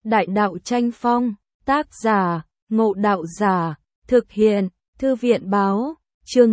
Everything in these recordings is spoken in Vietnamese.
Đại đạo tranh phong, tác giả, Ngộ Đạo Giả, thực hiện, Thư viện báo, chương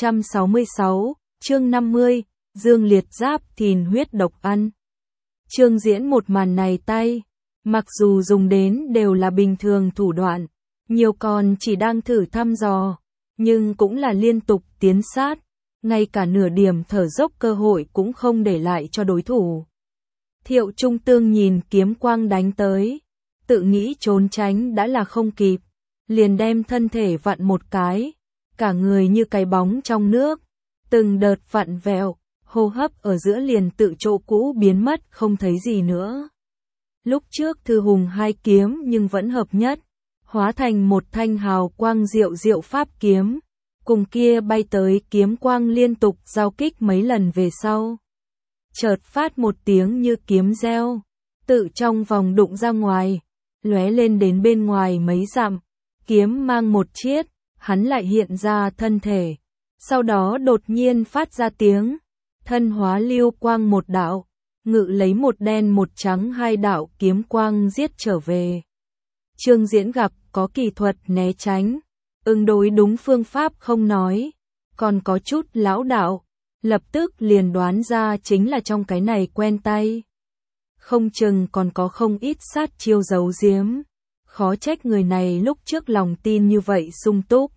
666, chương 50, Dương Liệt Giáp Thìn huyết độc ăn. Trương Diễn một màn này tay, mặc dù dùng đến đều là bình thường thủ đoạn, nhiều còn chỉ đang thử thăm dò, nhưng cũng là liên tục tiến sát, ngay cả nửa điểm thở dốc cơ hội cũng không để lại cho đối thủ. Thiệu Trung Tương nhìn kiếm quang đánh tới, tự nghĩ trốn tránh đã là không kịp, liền đem thân thể vặn một cái, cả người như cái bóng trong nước, từng đợt vặn vẹo, hô hấp ở giữa liền tự chỗ cũ biến mất không thấy gì nữa. Lúc trước Thư Hùng hai kiếm nhưng vẫn hợp nhất, hóa thành một thanh hào quang diệu diệu pháp kiếm, cùng kia bay tới kiếm quang liên tục giao kích mấy lần về sau. Chợt phát một tiếng như kiếm reo, tự trong vòng đụng ra ngoài, lóe lên đến bên ngoài mấy dặm, kiếm mang một chiết, hắn lại hiện ra thân thể, sau đó đột nhiên phát ra tiếng, thân hóa lưu quang một đạo, ngự lấy một đen một trắng hai đạo kiếm quang giết trở về. Trương Diễn gặp có kỳ thuật né tránh, ứng đối đúng phương pháp không nói, còn có chút lão đạo, lập tức liền đoán ra chính là trong cái này quen tay. Không chừng còn có không ít sát chiêu giấu giếm, khó trách người này lúc trước lòng tin như vậy sung túc.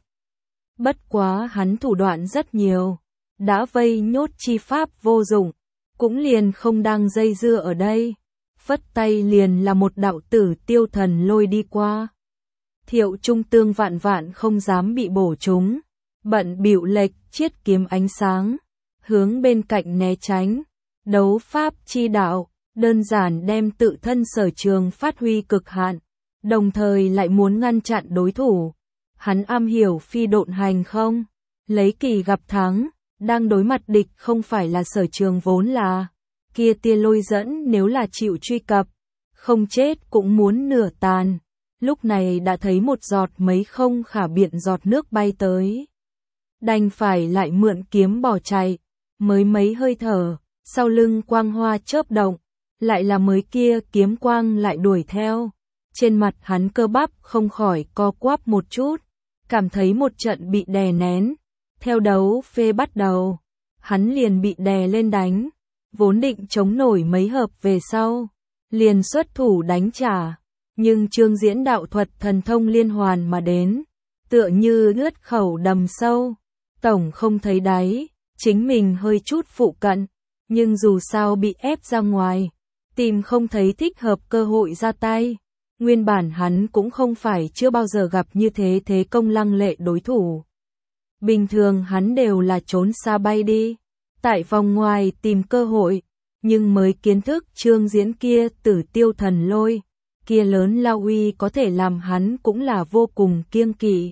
Bất quá hắn thủ đoạn rất nhiều, đã vây nhốt chi pháp vô dụng, cũng liền không đang dây dưa ở đây, phất tay liền là một đạo tử tiêu thần lôi đi qua. Thiệu Trung Tương vạn vạn không dám bị bổ trúng, bận bịu lệch chiết kiếm ánh sáng, hướng bên cạnh né tránh, đấu pháp chi đạo, đơn giản đem tự thân sở trường phát huy cực hạn, đồng thời lại muốn ngăn chặn đối thủ. Hắn am hiểu phi độn hành không, lấy kỳ gặp thắng, đang đối mặt địch không phải là sở trường vốn là, kia tia lôi dẫn nếu là chịu truy cập, không chết cũng muốn nửa tàn, lúc này đã thấy một giọt mấy không khả biện giọt nước bay tới. Đành phải lại mượn kiếm bỏ chạy, mới mấy hơi thở, sau lưng quang hoa chớp động, lại là mới kia kiếm quang lại đuổi theo. Trên mặt hắn cơ bắp không khỏi co quắp một chút, cảm thấy một trận bị đè nén. Theo đấu phê bắt đầu, hắn liền bị đè lên đánh, vốn định chống nổi mấy hợp về sau, liền xuất thủ đánh trả, nhưng Trương Diễn đạo thuật thần thông liên hoàn mà đến, tựa như ướt khẩu đầm sâu, tổng không thấy đáy, chính mình hơi chút phụ cận, nhưng dù sao bị ép ra ngoài, tìm không thấy thích hợp cơ hội ra tay. Nguyên bản hắn cũng không phải chưa bao giờ gặp như thế thế công lăng lệ đối thủ. Bình thường hắn đều là trốn xa bay đi, tại vòng ngoài tìm cơ hội, nhưng mới kiến thức Trương Diễn kia tử tiêu thần lôi, kia lớn lao uy có thể làm hắn cũng là vô cùng kiêng kỵ.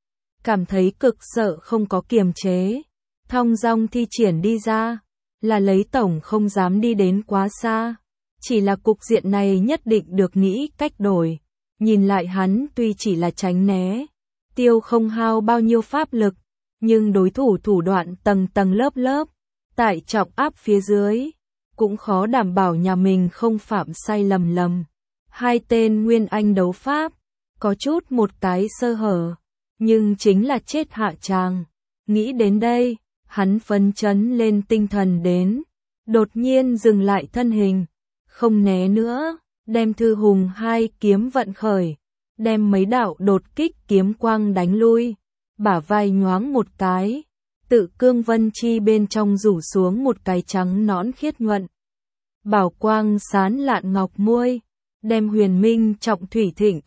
Cảm thấy cực sợ không có kiềm chế, thong dong thi triển đi ra, là lấy tổng không dám đi đến quá xa. Chỉ là cục diện này nhất định được nghĩ cách đổi, nhìn lại hắn tuy chỉ là tránh né, tiêu không hao bao nhiêu pháp lực, nhưng đối thủ thủ đoạn tầng tầng lớp lớp, tại trọng áp phía dưới, cũng khó đảm bảo nhà mình không phạm sai lầm. Hai tên nguyên anh đấu pháp, có chút một cái sơ hở, nhưng chính là chết hạ tràng. Nghĩ đến đây, hắn phấn chấn lên tinh thần đến, đột nhiên dừng lại thân hình, không né nữa, đem Thư Hùng hai kiếm vận khởi, đem mấy đạo đột kích kiếm quang đánh lui, bả vai nhoáng một cái, tự cương vân chi bên trong rủ xuống một cái trắng nõn khiết nhuận. Bảo quang sán lạn ngọc môi, đem huyền minh trọng thủy thỉnh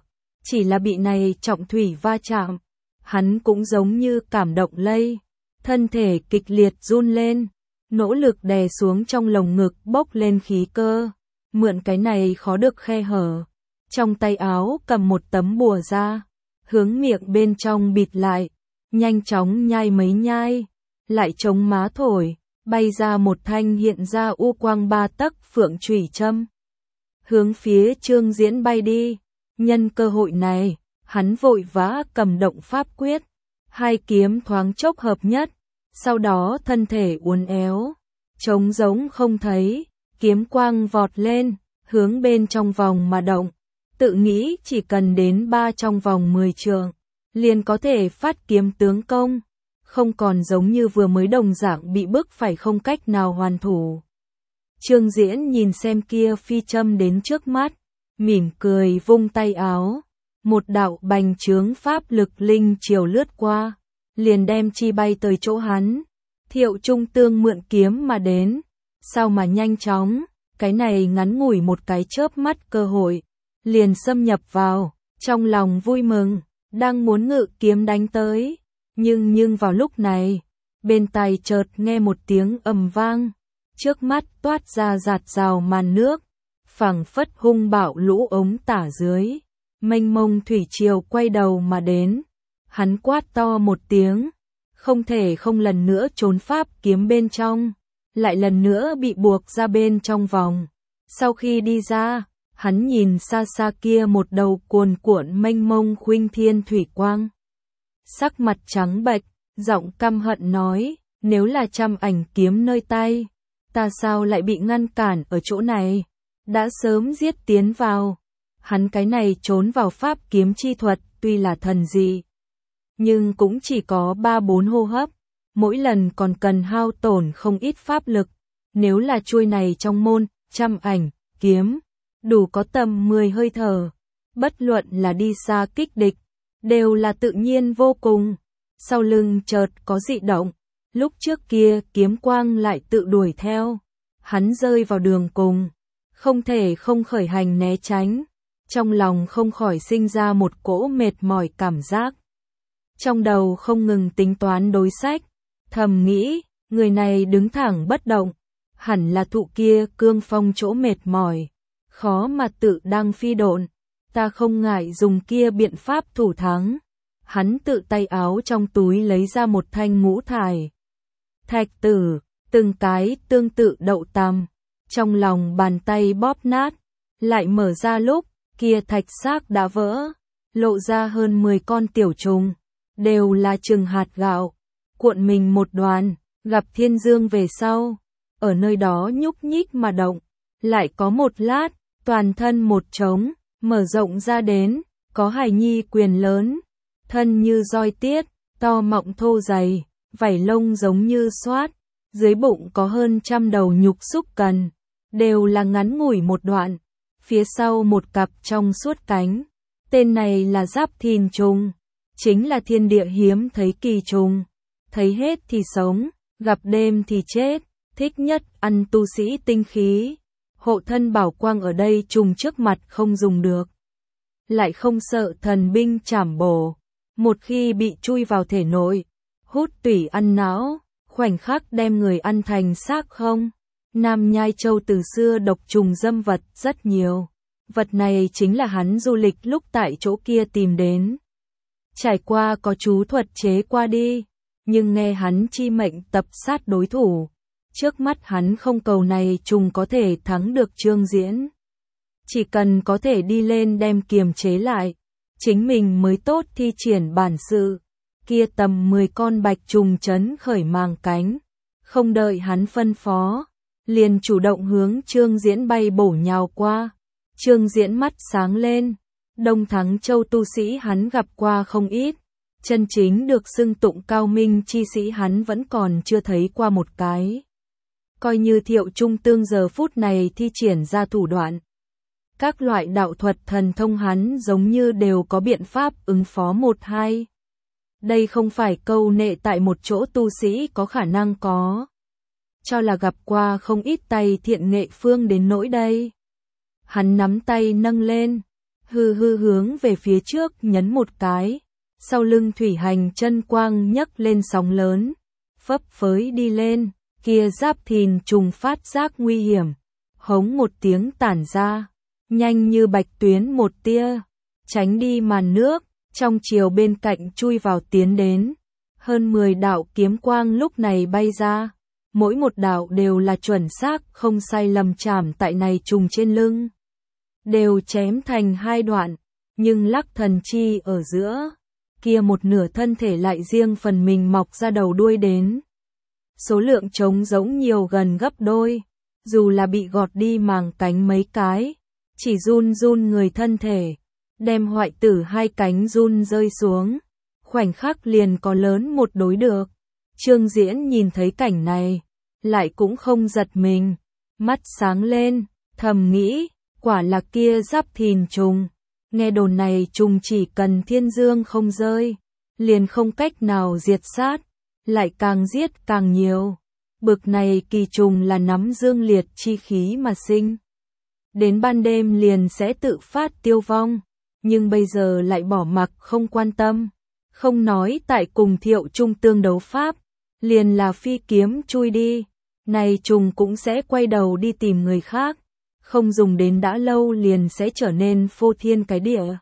chỉ là bị này trọng thủy va chạm, hắn cũng giống như cảm động lây, thân thể kịch liệt run lên, nỗ lực đè xuống trong lồng ngực bốc lên khí cơ, mượn cái này khó được khe hở, trong tay áo cầm một tấm bùa ra, hướng miệng bên trong bịt lại, nhanh chóng nhai mấy nhai, lại chống má thổi, bay ra một thanh hiện ra u quang 3 tấc phượng chủy châm, hướng phía Trương Diễn bay đi. Nhân cơ hội này, hắn vội vã cầm động pháp quyết, hai kiếm thoáng chốc hợp nhất, sau đó thân thể uốn éo, trống giống không thấy, kiếm quang vọt lên, hướng bên trong vòng mà động, tự nghĩ chỉ cần đến 3 trong vòng 10 trượng, liền có thể phát kiếm tướng công, không còn giống như vừa mới đồng dạng bị bức phải không cách nào hoàn thủ. Trương Diễn nhìn xem kia phi châm đến trước mắt, mỉm cười vung tay áo, một đạo bành trướng pháp lực linh chiều lướt qua, liền đem chi bay tới chỗ hắn. Thiệu Trung Tương mượn kiếm mà đến, sao mà nhanh chóng, cái này ngắn ngủi một cái chớp mắt cơ hội, liền xâm nhập vào, trong lòng vui mừng, đang muốn ngự kiếm đánh tới, nhưng vào lúc này, bên tai chợt nghe một tiếng ầm vang, trước mắt toát ra giạt rào màn nước, phảng phất hung bạo lũ ống tả dưới, mênh mông thủy triều quay đầu mà đến, hắn quát to một tiếng, không thể không lần nữa trốn pháp kiếm bên trong, lại lần nữa bị buộc ra bên trong vòng. Sau khi đi ra, hắn nhìn xa xa kia một đầu cuồn cuộn mênh mông khuynh thiên thủy quang. Sắc mặt trắng bệch, giọng căm hận nói, nếu là trăm ảnh kiếm nơi tay, ta sao lại bị ngăn cản ở chỗ này, đã sớm giết tiến vào. Hắn cái này trốn vào pháp kiếm chi thuật tuy là thần dị, nhưng cũng chỉ có 3-4 hô hấp, mỗi lần còn cần hao tổn không ít pháp lực, nếu là chuôi này trong môn, trăm ảnh, kiếm, đủ có tầm 10 hơi thở, bất luận là đi xa kích địch, đều là tự nhiên vô cùng. Sau lưng chợt có dị động, lúc trước kia kiếm quang lại tự đuổi theo, hắn rơi vào đường cùng, không thể không khởi hành né tránh, trong lòng không khỏi sinh ra một cỗ mệt mỏi cảm giác. Trong đầu không ngừng tính toán đối sách, thầm nghĩ, người này đứng thẳng bất động, hẳn là thụ kia cương phong chỗ mệt mỏi, khó mà tự đang phi độn, ta không ngại dùng kia biện pháp thủ thắng. Hắn tự tay áo trong túi lấy ra một thanh ngũ thải thạch tử, từng cái tương tự đậu tằm, trong lòng bàn tay bóp nát, lại mở ra lúc, kia thạch xác đã vỡ, lộ ra hơn 10 con tiểu trùng, đều là chừng hạt gạo, cuộn mình một đoàn, gặp thiên dương về sau, ở nơi đó nhúc nhích mà động, lại có một lát, toàn thân một trống, mở rộng ra đến, có hài nhi quyền lớn, thân như roi tiết, to mọng thô dày, vảy lông giống như xoát, dưới bụng có hơn 100 đầu nhục xúc cần, đều là ngắn ngủi một đoạn, phía sau một cặp trong suốt cánh, tên này là giáp thìn trùng, chính là thiên địa hiếm thấy kỳ trùng, thấy hết thì sống, gặp đêm thì chết, thích nhất ăn tu sĩ tinh khí, hộ thân bảo quang ở đây trùng trước mặt không dùng được, lại không sợ thần binh trảm bổ. Một khi bị chui vào thể nội, hút tủy ăn não, khoảnh khắc đem người ăn thành xác không. Nam Nhai Châu từ xưa độc trùng dâm vật rất nhiều. Vật này chính là hắn du lịch lúc tại chỗ kia tìm đến. Trải qua có chú thuật chế qua đi, nhưng nghe hắn chi mệnh tập sát đối thủ. Trước mắt hắn không cầu này trùng có thể thắng được Trương Diễn. Chỉ cần có thể đi lên đem kiềm chế lại, chính mình mới tốt thi triển bản sự. Kia tầm 10 con bạch trùng chấn khởi màng cánh, không đợi hắn phân phó, liền chủ động hướng Trương Diễn bay bổ nhào qua. Trương Diễn mắt sáng lên, Đông Thắng Châu tu sĩ hắn gặp qua không ít, chân chính được xưng tụng cao minh chi sĩ hắn vẫn còn chưa thấy qua một cái. Coi như Thiệu Trung Tương giờ phút này thi triển ra thủ đoạn, các loại đạo thuật thần thông hắn giống như đều có biện pháp ứng phó một hai. Đây không phải câu nệ tại một chỗ tu sĩ có khả năng có. Cho là gặp qua không ít tay thiện nghệ phương đến nỗi đây. Hắn nắm tay nâng lên, hư hướng về phía trước nhấn một cái. Sau lưng thủy hành chân quang nhấc lên sóng lớn, phấp phới đi lên, kia giáp thìn trùng phát giác nguy hiểm. Hống một tiếng tản ra, nhanh như bạch tuyến một tia, tránh đi màn nước, trong chiều bên cạnh chui vào tiến đến. Hơn 10 đạo kiếm quang lúc này bay ra, mỗi một đạo đều là chuẩn xác không sai lầm chạm tại này trùng trên lưng. Đều chém thành 2 đoạn, nhưng lắc thần chi ở giữa, kia một nửa thân thể lại riêng phần mình mọc ra đầu đuôi đến. Số lượng trống giống nhiều gần gấp đôi, dù là bị gọt đi màng cánh mấy cái, chỉ run người thân thể, đem hoại tử hai cánh run rơi xuống, khoảnh khắc liền có lớn một đối được. Trương Diễn nhìn thấy cảnh này, lại cũng không giật mình, mắt sáng lên, thầm nghĩ, quả là kia Giáp Thìn trùng, nghe đồn này trùng chỉ cần thiên dương không rơi, liền không cách nào diệt sát, lại càng giết càng nhiều. Bực này kỳ trùng là nắm dương liệt chi khí mà sinh. Đến ban đêm liền sẽ tự phát tiêu vong, nhưng bây giờ lại bỏ mặc không quan tâm. Không nói tại cùng Thiệu Trung tương đấu pháp, liền là phi kiếm chui đi, này trùng cũng sẽ quay đầu đi tìm người khác, không dùng đến đã lâu liền sẽ trở nên phô thiên cái địa.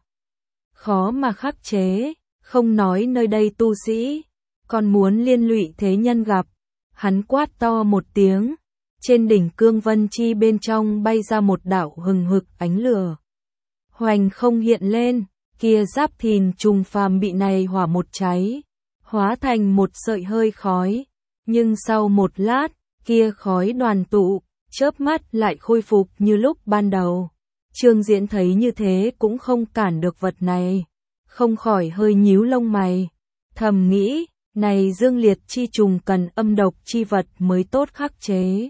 Khó mà khắc chế, không nói nơi đây tu sĩ, còn muốn liên lụy thế nhân gặp. Hắn quát to một tiếng, trên đỉnh cương vân chi bên trong bay ra một đạo hừng hực ánh lửa. Hoành không hiện lên, kia Giáp Thìn trùng phàm bị này hỏa một cháy, hóa thành một sợi hơi khói, nhưng sau một lát, kia khói đoàn tụ, chớp mắt lại khôi phục như lúc ban đầu. Trương Diễn thấy như thế cũng không cản được vật này, không khỏi hơi nhíu lông mày, thầm nghĩ, này dương liệt chi trùng cần âm độc chi vật mới tốt khắc chế.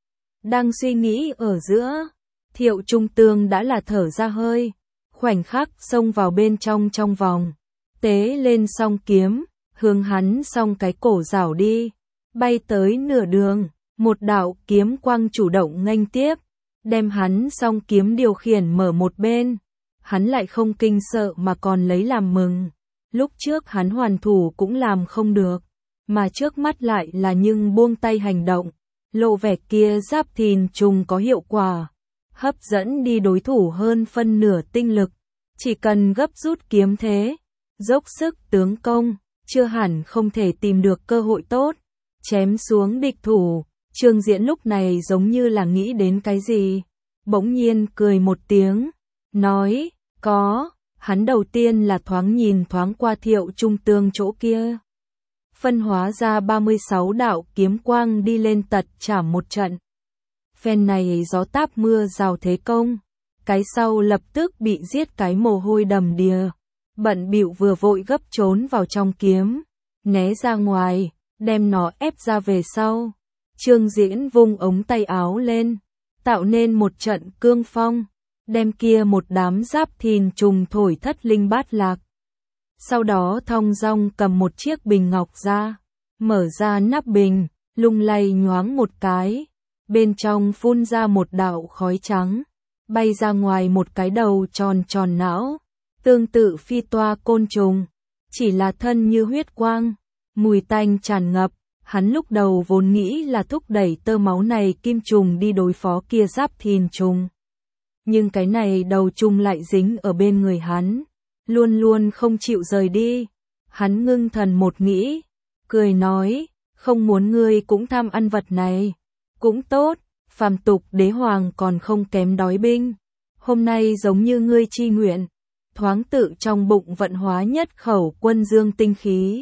Đang suy nghĩ ở giữa, Thiệu Trung Tương đã là thở ra hơi, khoảnh khắc xông vào bên trong vòng, tế lên song kiếm, hướng hắn song cái cổ rảo đi, bay tới nửa đường, một đạo kiếm quang chủ động nghênh tiếp, đem hắn song kiếm điều khiển mở một bên, hắn lại không kinh sợ mà còn lấy làm mừng. Lúc trước hắn hoàn thủ cũng làm không được, mà trước mắt lại là nhưng buông tay hành động, lộ vẻ kia Giáp Thìn trùng có hiệu quả, hấp dẫn đi đối thủ hơn phân nửa tinh lực, chỉ cần gấp rút kiếm thế, dốc sức tướng công, chưa hẳn không thể tìm được cơ hội tốt, chém xuống địch thủ. Trương Diễn lúc này giống như là nghĩ đến cái gì, bỗng nhiên cười một tiếng, nói, có. Hắn đầu tiên là thoáng nhìn thoáng qua Thiệu Trung Tương chỗ kia. Phân hóa ra 36 đạo kiếm quang đi lên tật chảm một trận. Phen này gió táp mưa rào thế công. Cái sau lập tức bị giết cái mồ hôi đầm đìa. Bận bịu vừa vội gấp trốn vào trong kiếm. Né ra ngoài, đem nó ép ra về sau. Trương Diễn vung ống tay áo lên. Tạo nên một trận cương phong. Đem kia một đám Giáp Thìn trùng thổi thất linh bát lạc. Sau đó thong dong cầm một chiếc bình ngọc ra, mở ra nắp bình, lung lay nhoáng một cái, bên trong phun ra một đạo khói trắng, bay ra ngoài một cái đầu tròn tròn não, tương tự phi toa côn trùng, chỉ là thân như huyết quang, mùi tanh tràn ngập. Hắn lúc đầu vốn nghĩ là thúc đẩy tơ máu này kim trùng đi đối phó kia Giáp Thìn trùng. Nhưng cái này đầu trùng lại dính ở bên người hắn, luôn luôn không chịu rời đi. Hắn ngưng thần một nghĩ, cười nói, không muốn ngươi cũng tham ăn vật này. Cũng tốt, phàm tục đế hoàng còn không kém đói binh. Hôm nay giống như ngươi chi nguyện, thoáng tự trong bụng vận hóa nhất khẩu quân dương tinh khí.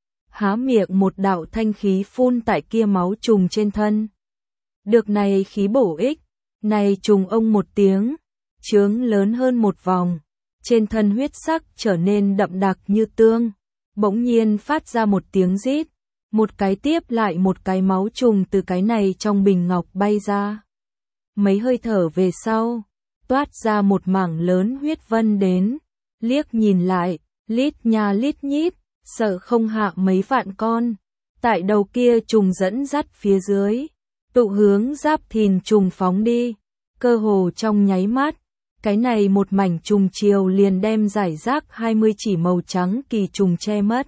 Há miệng một đạo thanh khí phun tại kia máu trùng trên thân. Được này khí bổ ích. Này trùng ông một tiếng, trướng lớn hơn một vòng, trên thân huyết sắc trở nên đậm đặc như tương, bỗng nhiên phát ra một tiếng rít, một cái tiếp lại một cái máu trùng từ cái này trong bình ngọc bay ra. Mấy hơi thở về sau, toát ra một mảng lớn huyết vân đến, liếc nhìn lại, lít nha lít nhít, sợ không hạ mấy vạn con, tại đầu kia trùng dẫn dắt phía dưới. Tụ hướng Giáp Thìn trùng phóng đi, cơ hồ trong nháy mắt, cái này một mảnh trùng chiều liền đem giải rác 20 chỉ màu trắng kỳ trùng che mất.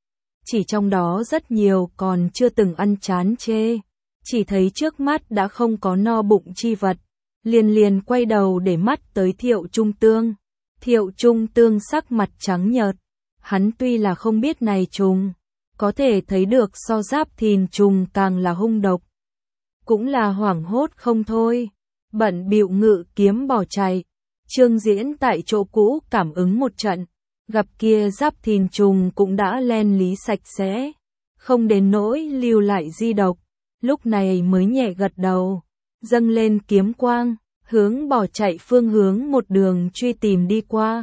Chỉ trong đó rất nhiều còn chưa từng ăn chán chê, chỉ thấy trước mắt đã không có no bụng chi vật, liền quay đầu để mắt tới Thiệu Trung Tương. Thiệu Trung Tương sắc mặt trắng nhợt, hắn tuy là không biết này trùng, có thể thấy được so Giáp Thìn trùng càng là hung độc. Cũng là hoảng hốt không thôi, bận bịu ngự kiếm bỏ chạy. Trương Diễn tại chỗ cũ cảm ứng một trận, gặp kia Giáp Thìn trùng cũng đã len lý sạch sẽ, không đến nỗi lưu lại di độc, lúc này mới nhẹ gật đầu, dâng lên kiếm quang, hướng bỏ chạy phương hướng một đường truy tìm đi qua.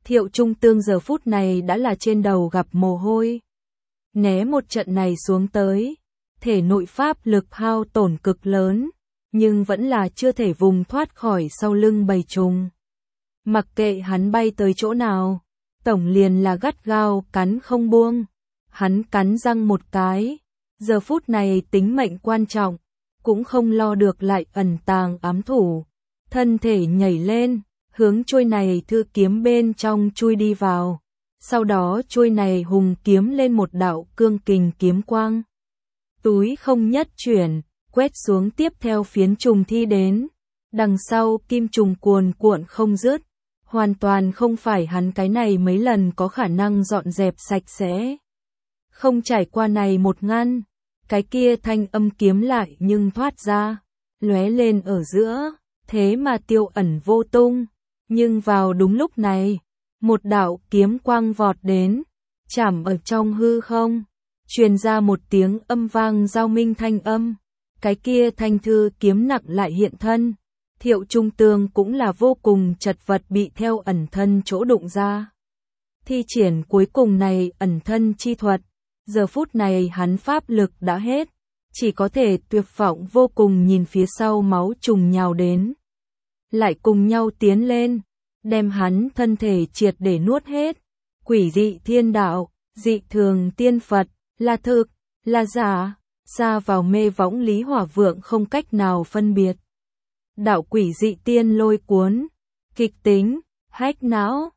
Thiệu Trung Tương giờ phút này đã là trên đầu gặp mồ hôi. Né một trận này xuống tới, thể nội pháp lực hao tổn cực lớn, nhưng vẫn là chưa thể vùng thoát khỏi sau lưng bầy trùng. Mặc kệ hắn bay tới chỗ nào, tổng liền là gắt gao cắn không buông. Hắn cắn răng một cái, giờ phút này tính mệnh quan trọng, cũng không lo được lại ẩn tàng ám thủ. Thân thể nhảy lên, hướng chuôi này thư kiếm bên trong chui đi vào. Sau đó chuôi này hùng kiếm lên một đạo cương kình kiếm quang. Túi không nhất chuyển, quét xuống tiếp theo phiến trùng thi đến. Đằng sau kim trùng cuồn cuộn không dứt, hoàn toàn không phải hắn cái này mấy lần có khả năng dọn dẹp sạch sẽ. Không trải qua này một ngăn, cái kia thanh âm kiếm lại nhưng thoát ra, lóe lên ở giữa, thế mà tiêu ẩn vô tung. Nhưng vào đúng lúc này, một đạo kiếm quang vọt đến, chạm ở trong hư không, truyền ra một tiếng âm vang giao minh thanh âm. Cái kia thanh thư kiếm nặng lại hiện thân. Thiệu Trung Tương cũng là vô cùng chật vật bị theo ẩn thân chỗ đụng ra. Thi triển cuối cùng này ẩn thân chi thuật, giờ phút này hắn pháp lực đã hết, chỉ có thể tuyệt vọng vô cùng nhìn phía sau máu trùng nhào đến. Lại cùng nhau tiến lên, đem hắn thân thể triệt để nuốt hết. Quỷ dị thiên đạo, dị thường tiên Phật, là thực, là giả, xa vào mê võng Lý Hỏa Vượng không cách nào phân biệt. Đạo quỷ dị tiên lôi cuốn, kịch tính, hách não,